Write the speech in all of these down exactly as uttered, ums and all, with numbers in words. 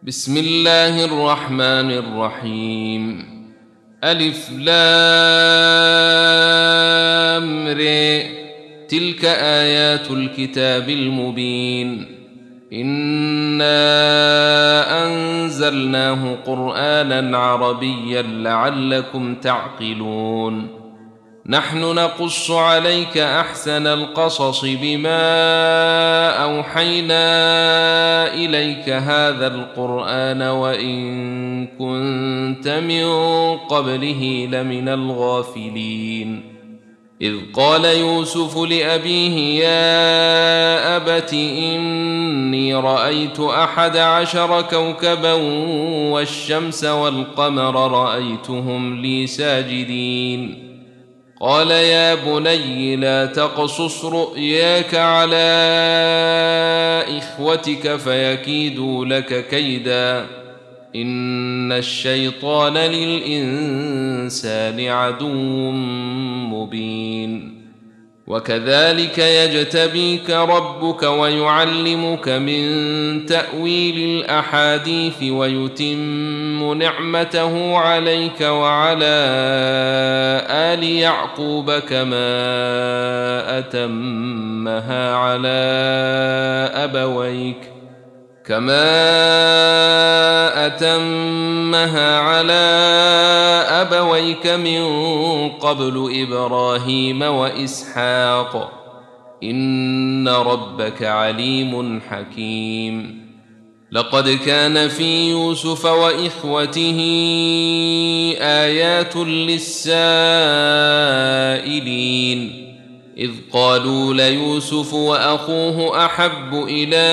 بسم الله الرحمن الرحيم. ألف لام ر. تلك آيات الكتاب المبين. إنا أنزلناه قرآنا عربيا لعلكم تعقلون. نحن نقص عليك أحسن القصص بما أوحينا إليك هذا القرآن وإن كنت من قبله لمن الغافلين. إذ قال يوسف لأبيه يا أبت إني رأيت أحد عشر كوكبا والشمس والقمر رأيتهم لي ساجدين. قال يا بني لا تقصص رؤياك على إخوتك فيكيدوا لك كيدا إن الشيطان للإنسان عدو مبين. وكذلك يجتبيك ربك ويعلمك من تأويل الأحاديث ويتم نعمته عليك وعلى آل يعقوب كما أتمها على أبويك كما أتمها على أبويك من قبل إبراهيم وإسحاق إن ربك عليم حكيم. لقد كان في يوسف وإخوته آيات للسائلين إذ قالوا ليوسف وأخوه أحب إلى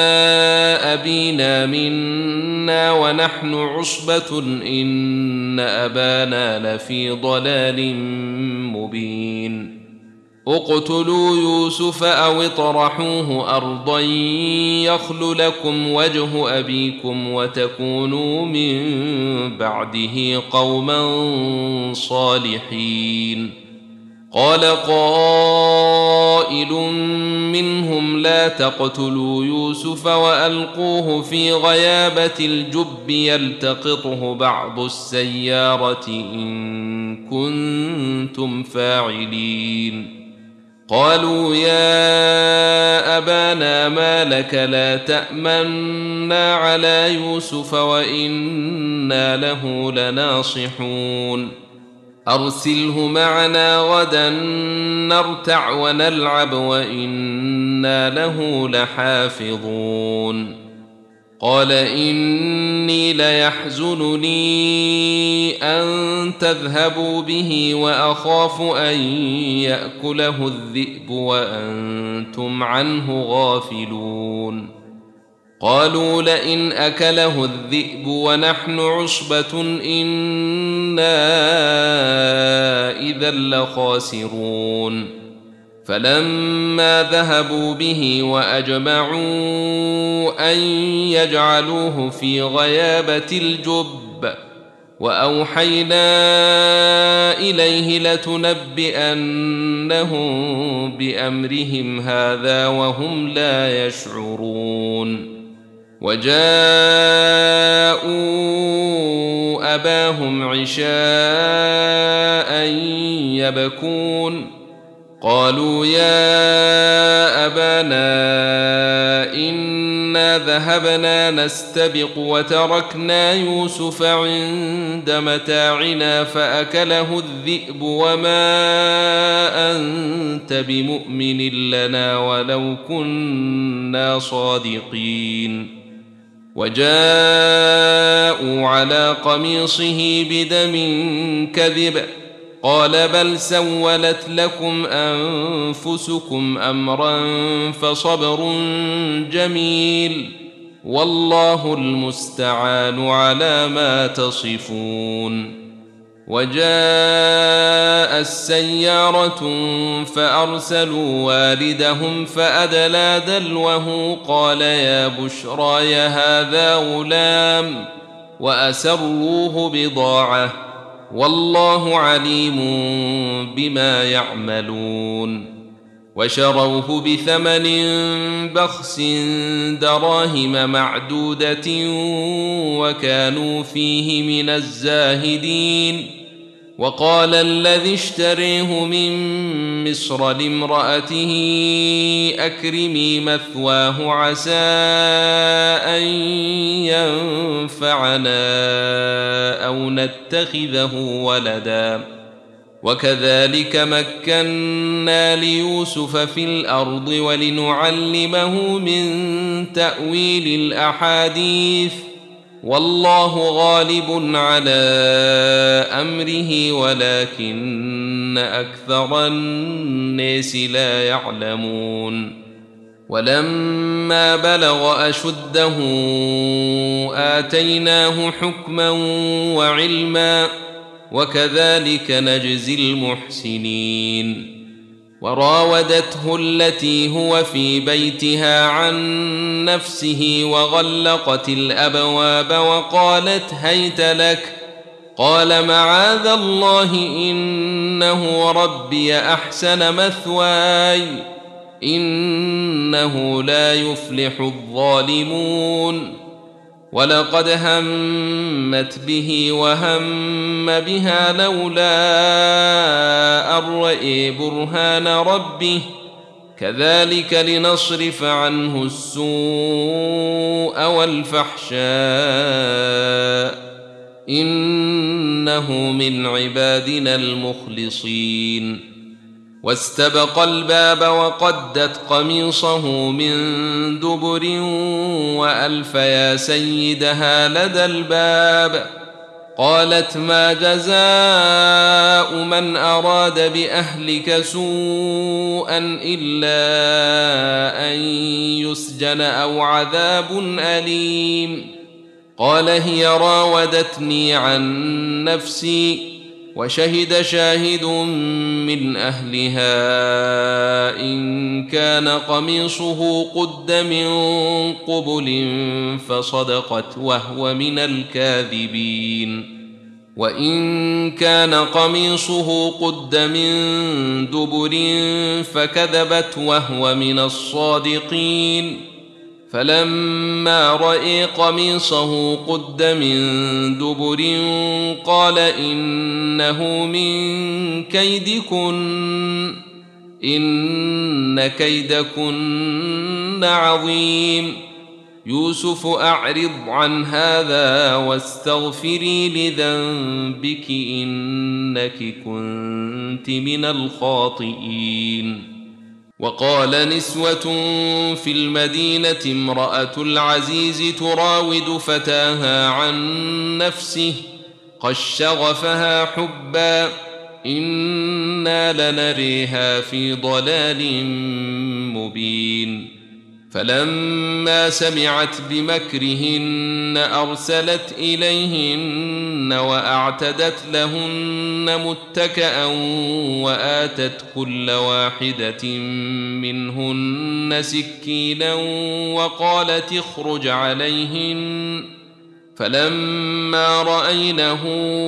أبينا منا ونحن عصبة إن أبانا لفي ضلال مبين. اقتلوا يوسف أو اطرحوه أرضا يخل لكم وجه أبيكم وتكونوا من بعده قوما صالحين. قال قائل منهم لا تقتلوا يوسف وألقوه في غيابة الجب يلتقطه بعض السيارة إن كنتم فاعلين. قالوا يا أبانا ما لك لا تأمنا على يوسف وإنا له لناصحون. أرسله معنا غدا نرتع ونلعب وإنا له لحافظون. قال إني ليحزنني أن تذهبوا به وأخاف أن يأكله الذئب وأنتم عنه غافلون. قالوا لئن أكله الذئب ونحن عصبة إنا إذا لخاسرون. فلما ذهبوا به وأجمعوا أن يجعلوه في غيابة الجب وأوحينا إليه لتنبئنهم بأمرهم هذا وهم لا يشعرون. وجاءوا أباهم عشاء يبكون. قالوا يا أبانا إنا ذهبنا نستبق وتركنا يوسف عند متاعنا فأكله الذئب وما أنت بمؤمن لنا ولو كنا صادقين. وجاءوا على قميصه بدم كذب قال بل سولت لكم أنفسكم أمرا فصبر جميل والله المستعان على ما تصفون. وجاء السيارة فأرسلوا والدهم فأدلى دلوه قال يا بشرى هذا غلام وأسروه بضاعة والله عليم بما يعملون. وشروه بثمن بخس دراهم معدودة وكانوا فيه من الزاهدين. وقال الذي اشتريه من مصر لامرأته أكرمي مثواه عسى أن ينفعنا أو نتخذه ولدا وكذلك مكنا ليوسف في الأرض ولنعلمه من تأويل الأحاديث والله غالب على أمره ولكن أكثر الناس لا يعلمون. ولما بلغ أشده آتيناه حكما وعلما وكذلك نجزي المحسنين. وراودته التي هو في بيتها عن نفسه وغلقت الأبواب وقالت هيت لك قال معاذ الله إنه ربي أحسن مثواي إنه لا يفلح الظالمون. ولقد همت به وهم بها لولا أن رأى برهان ربه كذلك لنصرف عنه السوء والفحشاء إنه من عبادنا المخلصين. واستبق الباب وقدت قميصه من دبر وألف يا سيدها لدى الباب قالت ما جزاء من أراد بأهلك سوءا إلا أن يسجن أو عذاب أليم. قال هي راودتني عن نفسي وشهد شاهد من أهلها إن كان قميصه قد من قبل فصدقت وهو من الكاذبين وإن كان قميصه قد من دبر فكذبت وهو من الصادقين. فلما رأى قميصه قد من دبر قال إنه من كيدكن إن كيدكن عظيم. يوسف أعرض عن هذا واستغفري لذنبك إنك كنت من الخاطئين. وقال نسوة في المدينة امرأة العزيز تراود فتاها عن نفسه قد شغفها حبا إنا لنريها في ضلال مبين. فلما سمعت بمكرهن أرسلت إليهن وأعتدت لهن متكأ وآتت كل واحدة منهن سكينا وقالت اخرج عليهن. فلما رأينه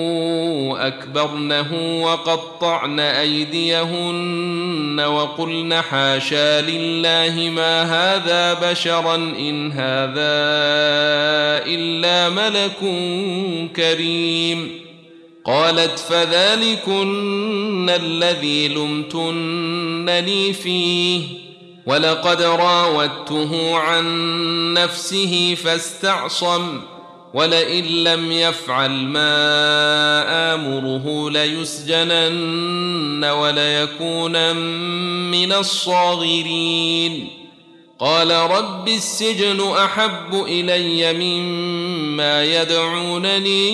أكبرنه وقطعن أيديهن وقلن حاشا لله ما هذا بشرا إن هذا إلا ملك كريم. قالت فذلكن الذي لمتنني فيه ولقد راودته عن نفسه فاستعصم ولئن لم يفعل ما آمره ليسجنن وليكونن من الصاغرين. قال رب السجن أحب إلي مما يدعونني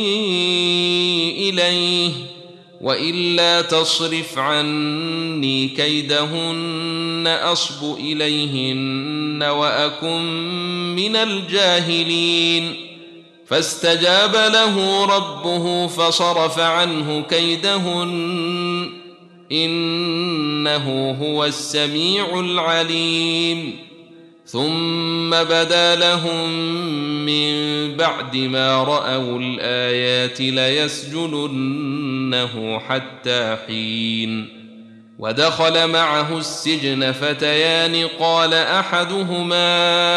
إليه وإلا تصرف عني كيدهن أصب إليهن وأكن من الجاهلين. فاستجاب له ربه فصرف عنه كيدهن إنه هو السميع العليم. ثم بدا لهم من بعد ما رأوا الآيات ليسجننه حتى حين. ودخل معه السجن فتيان قال أحدهما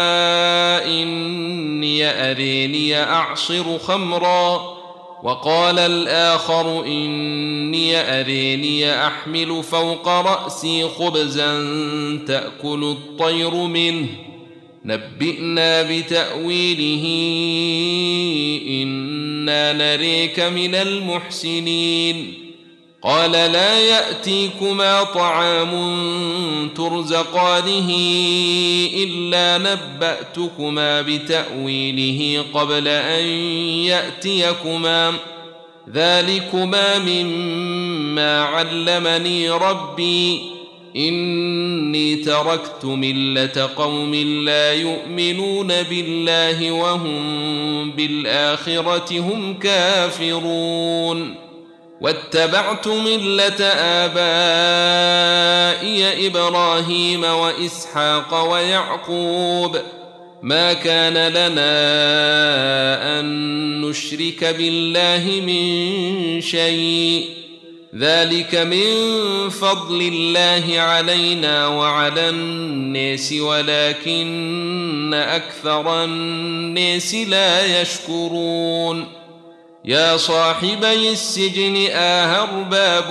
إني أريني أعصر خمرا وقال الآخر إني أريني أحمل فوق رأسي خبزا تأكل الطير منه نبئنا بتأويله إنا نريك من المحسنين قال لا يأتيكما طعام ترزقانه إلا نبأتكما بتأويله قبل أن يأتيكما ذلكما مما علمني ربي إني تركت ملة قوم لا يؤمنون بالله وهم بالآخرة هم كافرون واتبعت ملة آبائي إبراهيم وإسحاق ويعقوب ما كان لنا أن نشرك بالله من شيء ذلك من فضل الله علينا وعلى الناس ولكن أكثر الناس لا يشكرون يا صاحبي السجن أأرباب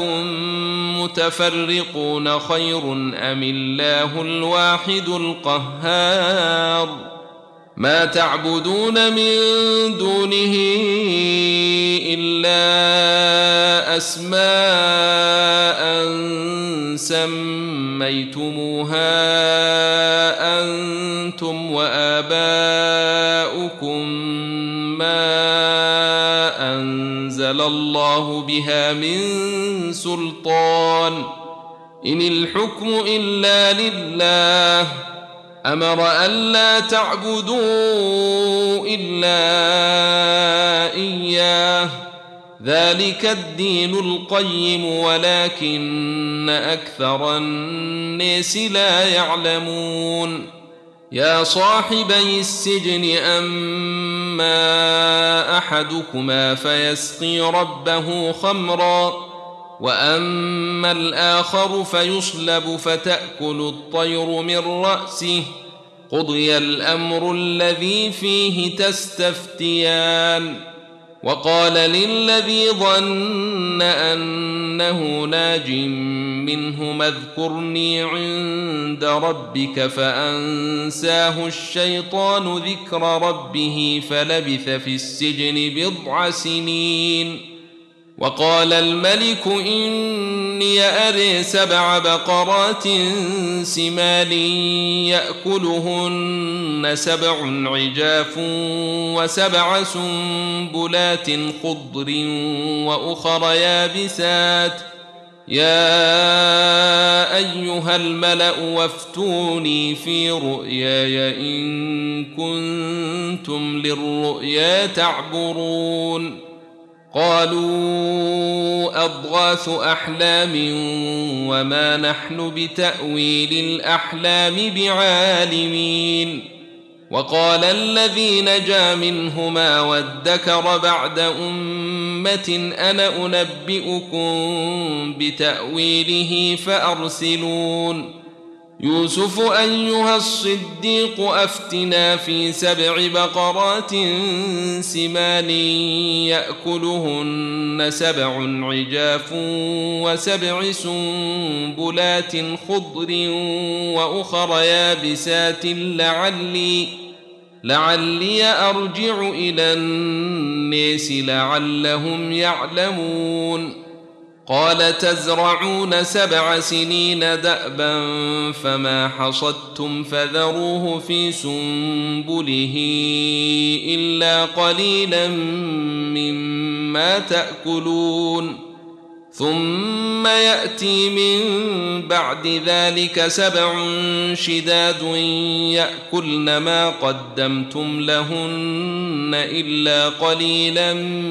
متفرقون خير أم الله الواحد القهار ما تعبدون من دونه إلا أسماء سميتموها أنتم وآباؤكم ما أنزل الله بها من سلطان إن الحكم إلا لله أمر ألا تعبدوا إلا إياه ذلك الدين القيم ولكن أكثر الناس لا يعلمون يا صاحبي السجن أما أحدكما فيسقي ربه خمرا وأما الآخر فيصلب فتأكل الطير من رأسه قضي الأمر الذي فيه تستفتيان وقال للذي ظن أنه ناج منهما اذكرني عند ربك فأنساه الشيطان ذكر ربه فلبث في السجن بضع سنين وقال الملك إني أري سبع بقرات سمان يأكلهن سبع عجاف وسبع سنبلات خضر وأخر يابسات يا أيها الملأ وافتوني في رؤياي إن كنتم للرؤيا تعبرون قالوا أضغاث أحلام وما نحن بتأويل الأحلام بعالمين وقال الذي نجا منهما وادكر بعد أمة أنا أنبئكم بتأويله فأرسلون يوسف أيها الصديق أفتنا في سبع بقرات سمان يأكلهن سبع عجاف وسبع سنبلات خضر وأخر يابسات لعلي لعلي أرجع إلى الناس لعلهم يعلمون قال تزرعون سبع سنين دأبا فما حصدتم فذروه في سنبله إلا قليلا مما تأكلون ثم يأتي من بعد ذلك سبع شداد يأكلن ما قدمتم لهن إلا قليلا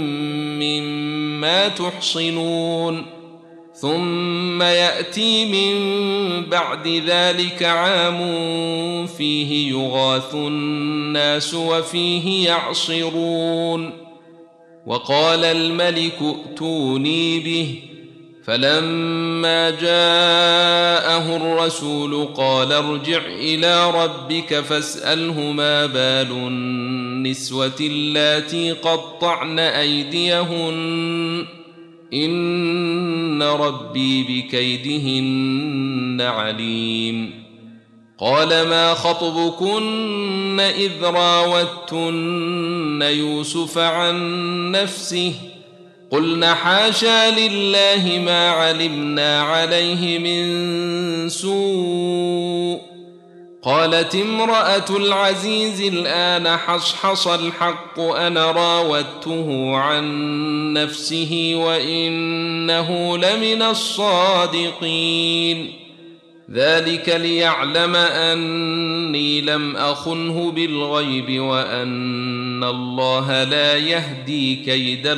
مما تحصنون ثم يأتي من بعد ذلك عام فيه يغاث الناس وفيه يعصرون وقال الملك ائتوني به فلما جاءه الرسول قال ارجع إلى ربك فاسأله ما بال النسوة اللاتي قطعن أيديهن إن ربي بكيدهن عليم. قال ما خطبكن إذ راوتن يوسف عن نفسه قلنا حاشا لله ما علمنا عليه من سوء. قالت امرأة العزيز الآن حصحص الحق أنا راودته عن نفسه وإنه لمن الصادقين. ذلك ليعلم أني لم أخنه بالغيب وأن الله لا يهدي كيد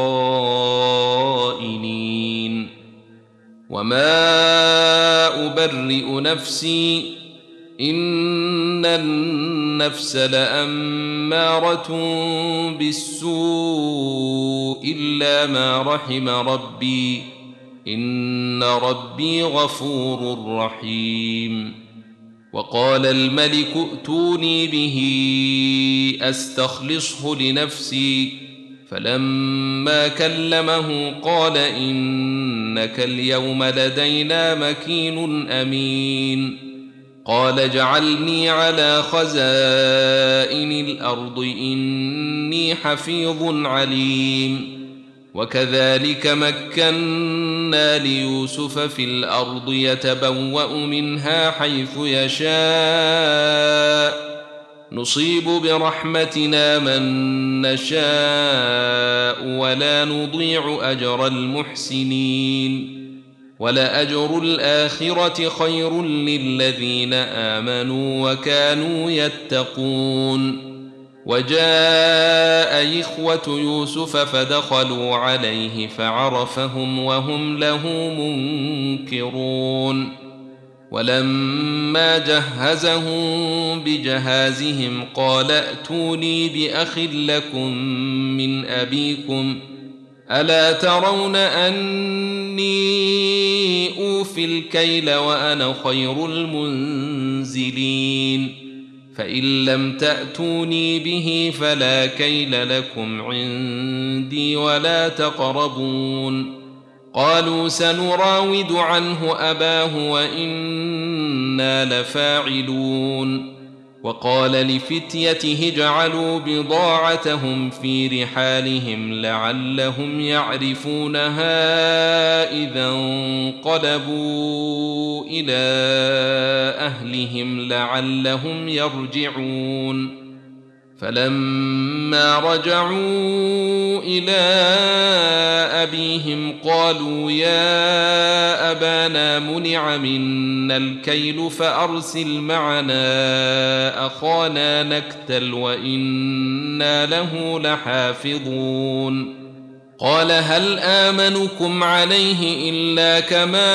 الخائنين. وما أبرئ نفسي إن النفس لأمارة بالسوء إلا ما رحم ربي إن ربي غفور رحيم. وقال الملك ائتوني به أستخلصه لنفسي فلما كلمه قال إنك اليوم لدينا مكين أمين. قال اجعلني على خزائن الأرض إني حفيظ عليم. وكذلك مكنا ليوسف في الأرض يتبوأ منها حيث يشاء نصيب برحمتنا من نشاء ولا نضيع أجر المحسنين. ولأجر الآخرة خير للذين آمنوا وكانوا يتقون. وجاء إخوة يوسف فدخلوا عليه فعرفهم وهم له منكرون. ولما جهزهم بجهازهم قال ائتوني بأخ لكم من أبيكم ألا ترون أني أوفي الكيل وأنا خير المنزلين. فإن لم تأتوني به فلا كيل لكم عندي ولا تقربون. قالوا سنراود عنه أباه وإنا لفاعلون. وقال لفتيته اجعلوا بضاعتهم في رحالهم لعلهم يعرفونها إذا انقلبوا إلى أهلهم لعلهم يرجعون. فلما رجعوا إلى أبيهم قالوا يا أبانا منع منا الكيل فأرسل معنا أخانا نكتل وإنا له لحافظون. قال هل آمنكم عليه إلا كما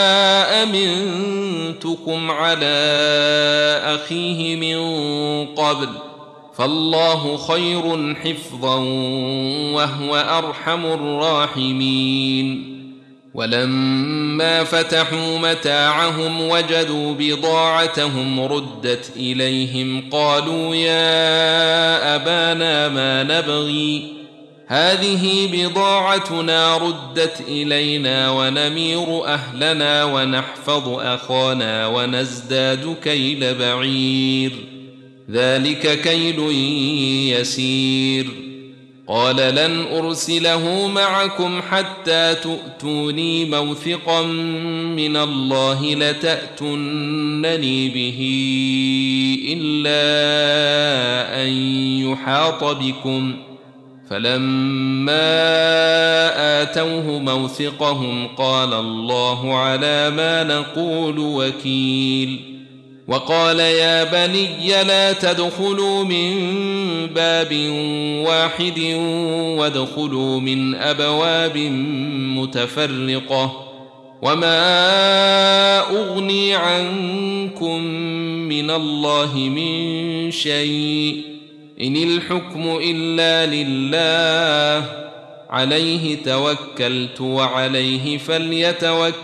أمنتكم على أخيه من قبل فالله خير حفظا وهو أرحم الراحمين. ولما فتحوا متاعهم وجدوا بضاعتهم ردت إليهم قالوا يا أبانا ما نبغي هذه بضاعتنا ردت إلينا ونمير أهلنا ونحفظ أخانا ونزداد كيل بعير ذلك كيل يسير. قال لن أرسله معكم حتى تؤتوني موثقا من الله لتأتونني به إلا أن يحاط بكم. فلما آتوه موثقهم قال الله على ما نقول وكيل. وقال يا بني لا تدخلوا من باب واحد وادخلوا من أبواب متفرقة وما أغني عنكم من الله من شيء إن الحكم إلا لله عليه توكلت وعليه فليتوكل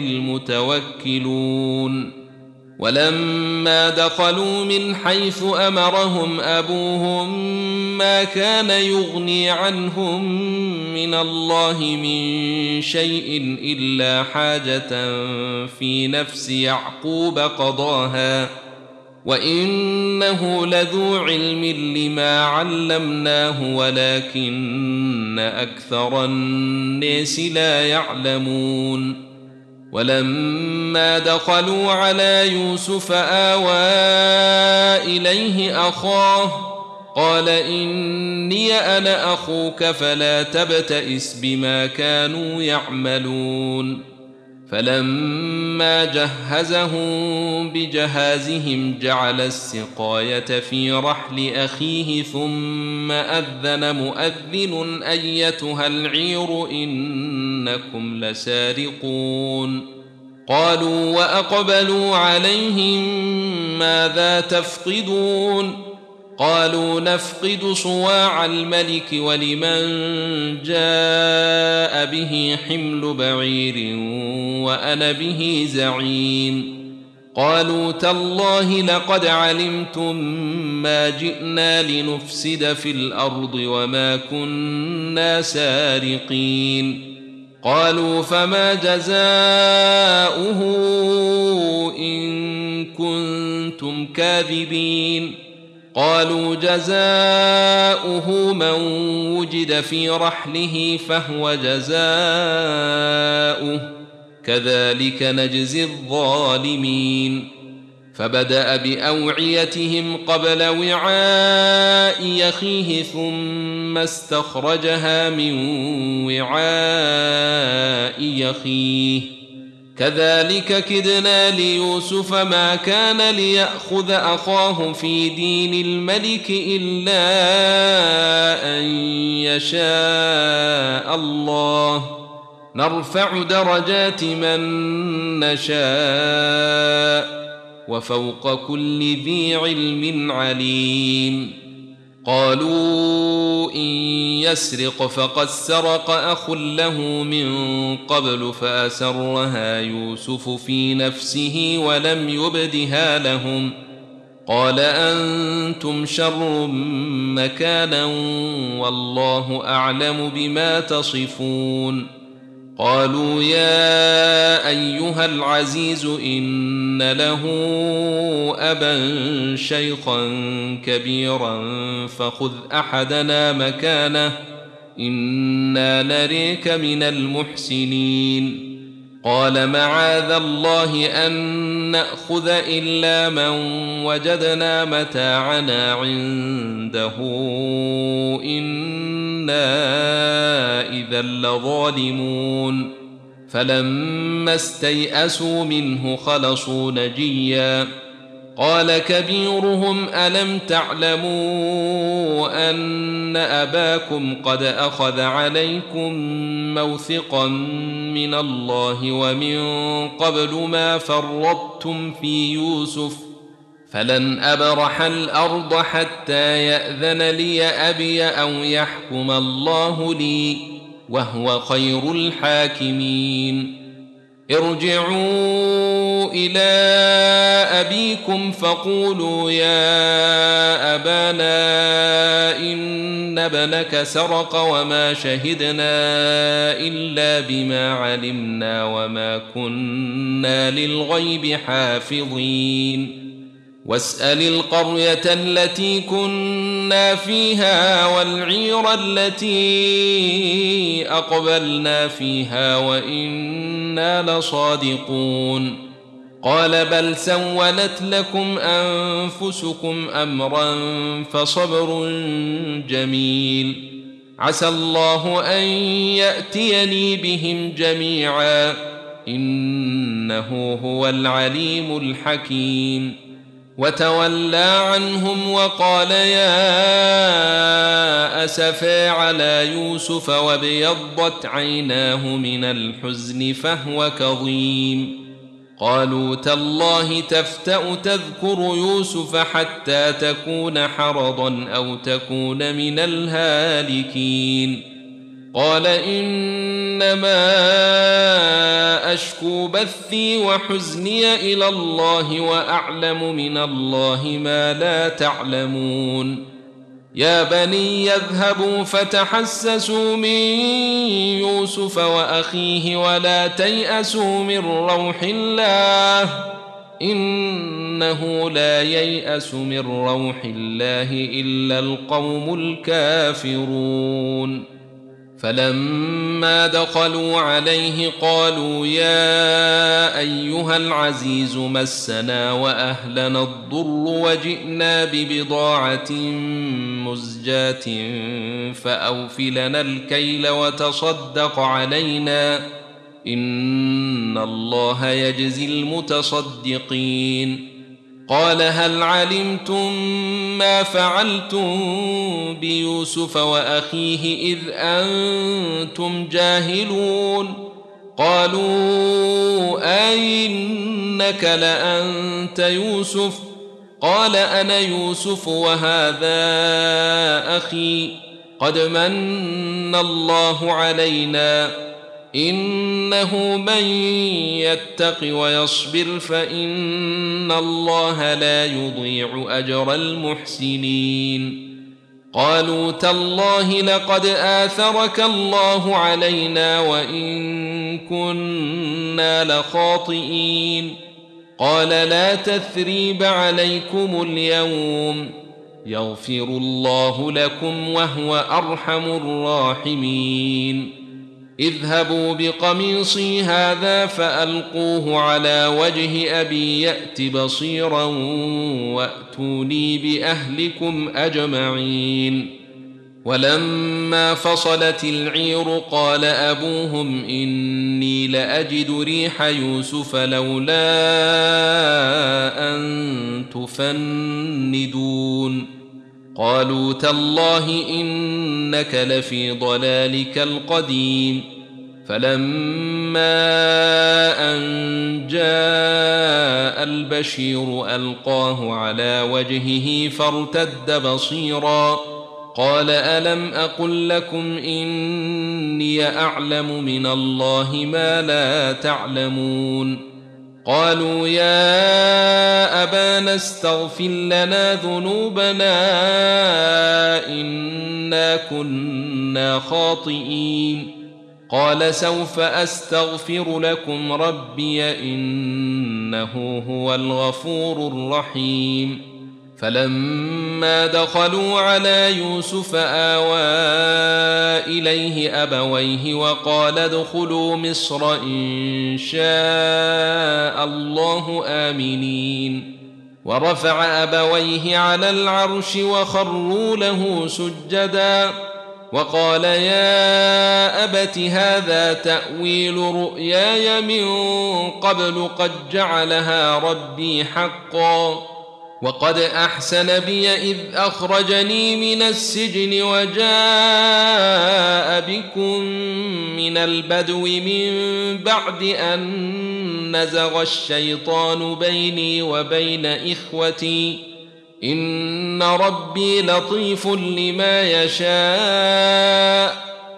المتوكلون ولما دخلوا من حيث أمرهم أبوهم ما كان يغني عنهم من الله من شيء إلا حاجة في نفس يعقوب قضاها وإنه لذو علم لما علمناه ولكن أكثر الناس لا يعلمون ولما دخلوا على يوسف آوى إليه أخاه قال إني أنا أخوك فلا تبتئس بما كانوا يعملون فلما جهزهم بجهازهم جعل السقاية في رحل أخيه ثم أذن مؤذن أيتها العير إنكم لسارقون قالوا وأقبلوا عليهم ماذا تفقدون قالوا نفقد صواع الملك ولمن جاء به حمل بعير وأنا به زعيم قالوا تالله لقد علمتم ما جئنا لنفسد في الأرض وما كنا سارقين قالوا فما جزاؤه إن كنتم كاذبين قالوا جزاؤه من وجد في رحله فهو جزاؤه كذلك نجزي الظالمين فبدأ بأوعيتهم قبل وعاء يخيه ثم استخرجها من وعاء يخيه كذلك كدنا ليوسف ما كان ليأخذ أخاه في دين الملك إلا أن يشاء الله نرفع درجات من نشاء وفوق كل ذي علم عليم قالوا إن يسرق فقد سرق أخ له من قبل فأسرها يوسف في نفسه ولم يبدها لهم قال أنتم شر مكانا والله أعلم بما تصفون قالوا يا أيها العزيز إن له أبا شيخا كبيرا فخذ أحدنا مكانه إنا نريك من المحسنين قال معاذ الله أن نأخذ إلا من وجدنا متاعنا عنده إنا إذا لظالمون فلما استيئسوا منه خلصوا نجيا قال كبيرهم ألم تعلموا أن أباكم قد أخذ عليكم موثقا من الله ومن قبل ما فرطتم في يوسف فلن أبرح الأرض حتى يأذن لي أبي أو يحكم الله لي وهو خير الحاكمين ارجعوا إلى أبيكم فقولوا يا أبانا إن ابنك سرق وما شهدنا إلا بما علمنا وما كنا للغيب حافظين واسأل القرية التي كنا فيها والعير التي أقبلنا فيها وإنا لصادقون قال بل سولت لكم أنفسكم أمرا فصبر جميل عسى الله أن يأتيني بهم جميعا إنه هو العليم الحكيم وتولى عنهم وقال يا أسفى على يوسف وابيضت عيناه من الحزن فهو كظيم قالوا تالله تفتأ تذكر يوسف حتى تكون حرضا أو تكون من الهالكين قال إنما أشكو بثي وحزني إلى الله وأعلم من الله ما لا تعلمون يا بني يذهبوا فتحسسوا من يوسف وأخيه ولا تيأسوا من روح الله إنه لا ييأس من روح الله إلا القوم الكافرون فلما دخلوا عليه قالوا يا أيها العزيز مسنا وأهلنا الضر وجئنا ببضاعة مزجاة فأوف لنا الكيل وتصدق علينا إن الله يجزي المتصدقين قال هل علمتم ما فعلتم بيوسف وأخيه إذ أنتم جاهلون قالوا أئنك لأنت يوسف قال أنا يوسف وهذا أخي قد من الله علينا إنه من يتق ويصبر فإن الله لا يضيع أجر المحسنين قالوا تالله لقد آثرك الله علينا وإن كنا لخاطئين قال لا تثريب عليكم اليوم يغفر الله لكم وهو أرحم الراحمين اذهبوا بقميصي هذا فألقوه على وجه أبي يأت بصيرا وأتوني بأهلكم أجمعين ولما فصلت العير قال أبوهم إني لأجد ريح يوسف لولا أن تفندون قالوا تالله إنك لفي ضلالك القديم فلما أن جاء البشير ألقاه على وجهه فارتد بصيرا قال ألم أقل لكم إني أعلم من الله ما لا تعلمون قالوا يا أبانا استغفر لنا ذنوبنا إنا كنا خاطئين قال سوف أستغفر لكم ربي إنه هو الغفور الرحيم فلما دخلوا على يوسف آوى إليه أبويه وقال ادخلوا مصر إن شاء الله آمنين ورفع أبويه على العرش وخروا له سجدا وقال يا أبت هذا تأويل رؤياي من قبل قد جعلها ربي حقا وقد أحسن بي إذ أخرجني من السجن وجاء بكم من البدو من بعد أن نزغ الشيطان بيني وبين إخوتي إن ربي لطيف لما يشاء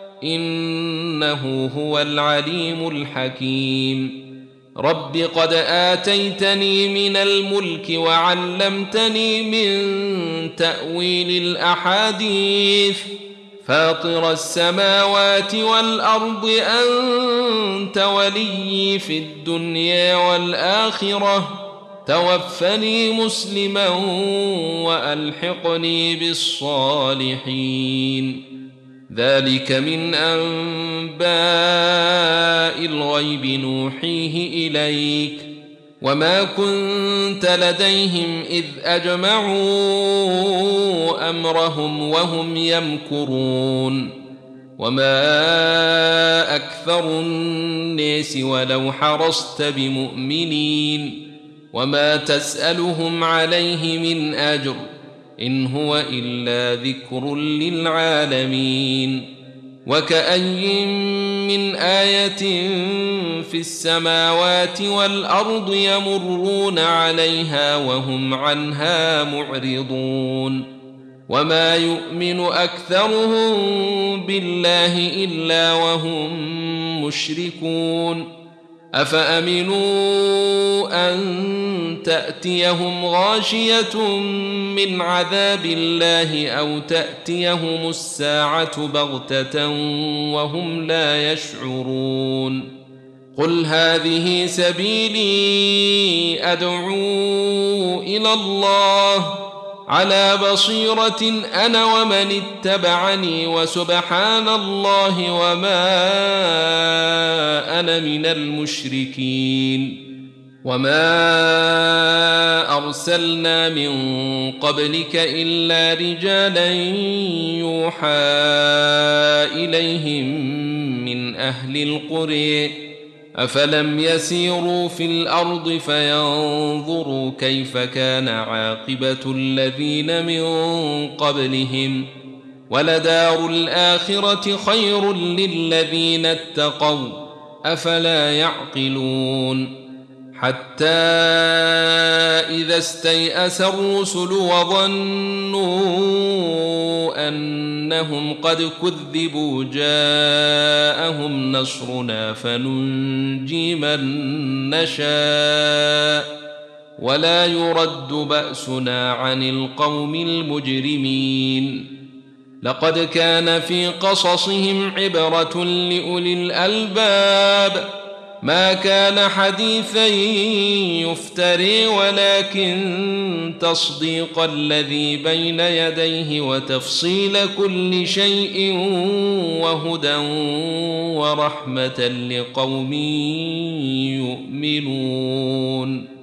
إنه هو العليم الحكيم رب قد آتيتني من الملك وعلمتني من تأويل الأحاديث فاطر السماوات والأرض أنت ولي في الدنيا والآخرة توفني مسلما وألحقني بالصالحين ذلك من أنباء الغيب نوحيه إليك وما كنت لديهم إذ أجمعوا أمرهم وهم يمكرون وما أكثر الناس ولو حرصت بمؤمنين وما تسألهم عليه من أجر إن هو إلا ذكر للعالمين وكأي من آية في السماوات والأرض يمرون عليها وهم عنها معرضون وما يؤمن أكثرهم بالله إلا وهم مشركون أفأمنوا أن تأتيهم غاشية من عذاب الله أو تأتيهم الساعة بغتة وهم لا يشعرون قل هذه سبيلي أدعو إلى الله على بصيرة أنا ومن اتبعني وسبحان الله وما أنا من المشركين وما أرسلنا من قبلك إلا رجالا يوحى إليهم من أهل القرى أفلم يسيروا في الأرض فينظروا كيف كان عاقبة الذين من قبلهم ولدار الآخرة خير للذين اتقوا أفلا يعقلون حتى إذا استيأس الرسل وظنوا أنهم قد كذبوا جاءهم نصرنا فننجي من نشاء ولا يرد بأسنا عن القوم المجرمين لقد كان في قصصهم عبرة لأولي الألباب ما كان حديثا يفتري ولكن تصديق الذي بين يديه وتفصيل كل شيء وهدى ورحمة لقوم يؤمنون.